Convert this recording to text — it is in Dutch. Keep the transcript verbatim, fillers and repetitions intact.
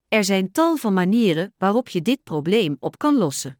Er zijn tal van manieren waarop je dit probleem op kan lossen.